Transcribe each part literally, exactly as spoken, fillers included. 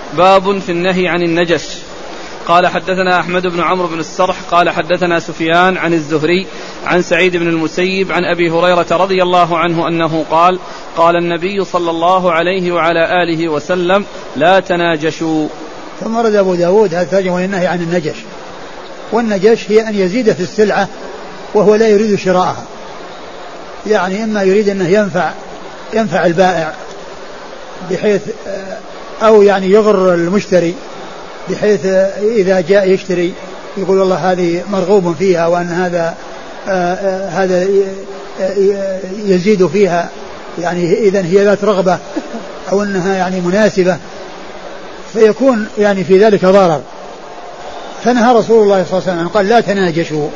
باب في النهي عن النجش. قال حدثنا أحمد بن عمرو بن السرح قال حدثنا سفيان عن الزهري عن سعيد بن المسيب عن أبي هريرة رضي الله عنه أنه قال قال النبي صلى الله عليه وعلى آله وسلم لا تناجشوا. ثم ورد أبو داود هذا ترجمة النهي عن النجش. والنجش هي أن يزيد في السلعة وهو لا يريد شراءها، يعني إما يريد أنه ينفع ينفع البائع بحيث أو يعني يغر المشتري بحيث إذا جاء يشتري يقول والله هذه مرغوب فيها وأن هذا آآ هذا يزيد فيها، يعني إذن هي ذات رغبة أو أنها يعني مناسبة، فيكون يعني في ذلك ضرر. فنهى رسول الله صلى الله عليه وسلم قال لا تناجشوا،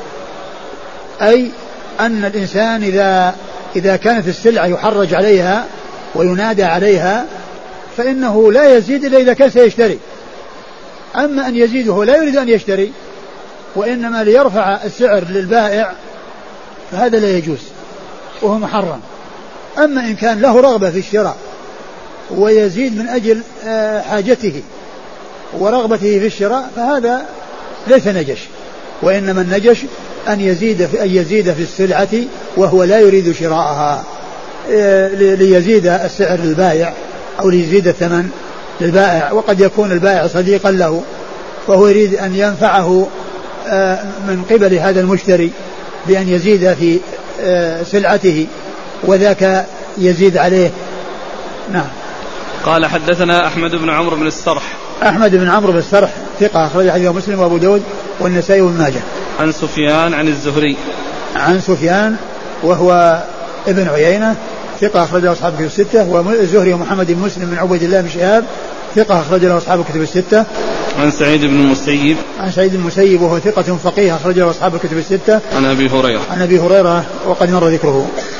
أي أن الإنسان إذا إذا كانت السلعة يحرج عليها وينادى عليها فإنه لا يزيد إلا إذا كان سيشتري. أما أن يزيده لا يريد أن يشتري وإنما ليرفع السعر للبائع فهذا لا يجوز وهو محرم. أما إن كان له رغبة في الشراء ويزيد من أجل حاجته ورغبته في الشراء فهذا ليس نجش، وإنما النجش أن يزيد في, أن يزيد في السلعة وهو لا يريد شراءها ليزيد السعر للبائع أو ليزيد الثمن للبائع. وقد يكون البائع صديقا له فهو يريد أن ينفعه من قبل هذا المشتري بأن يزيد في سلعته وذاك يزيد عليه. نعم. قال حدثنا أحمد بن عمرو بن السرح. أحمد بن عمرو بن السرح ثقة أخرج حديثه مسلم وأبو داود والنسائي وابن ماجه. عن سفيان عن الزهري. عن سفيان وهو ابن عيينة ثقة أخرج له أصحاب الكتب الستة. والزهري ومحمد بن مسلم بن عبيد الله بن شهاب ثقة أخرج له أصحاب الكتب الستة. عن سعيد بن المسيب. عن سعيد بن المسيب وهو ثقة فقيه أخرج له أصحاب الكتب الستة. عن أبي هريرة. عن أبي هريرة وقد مر ذكره.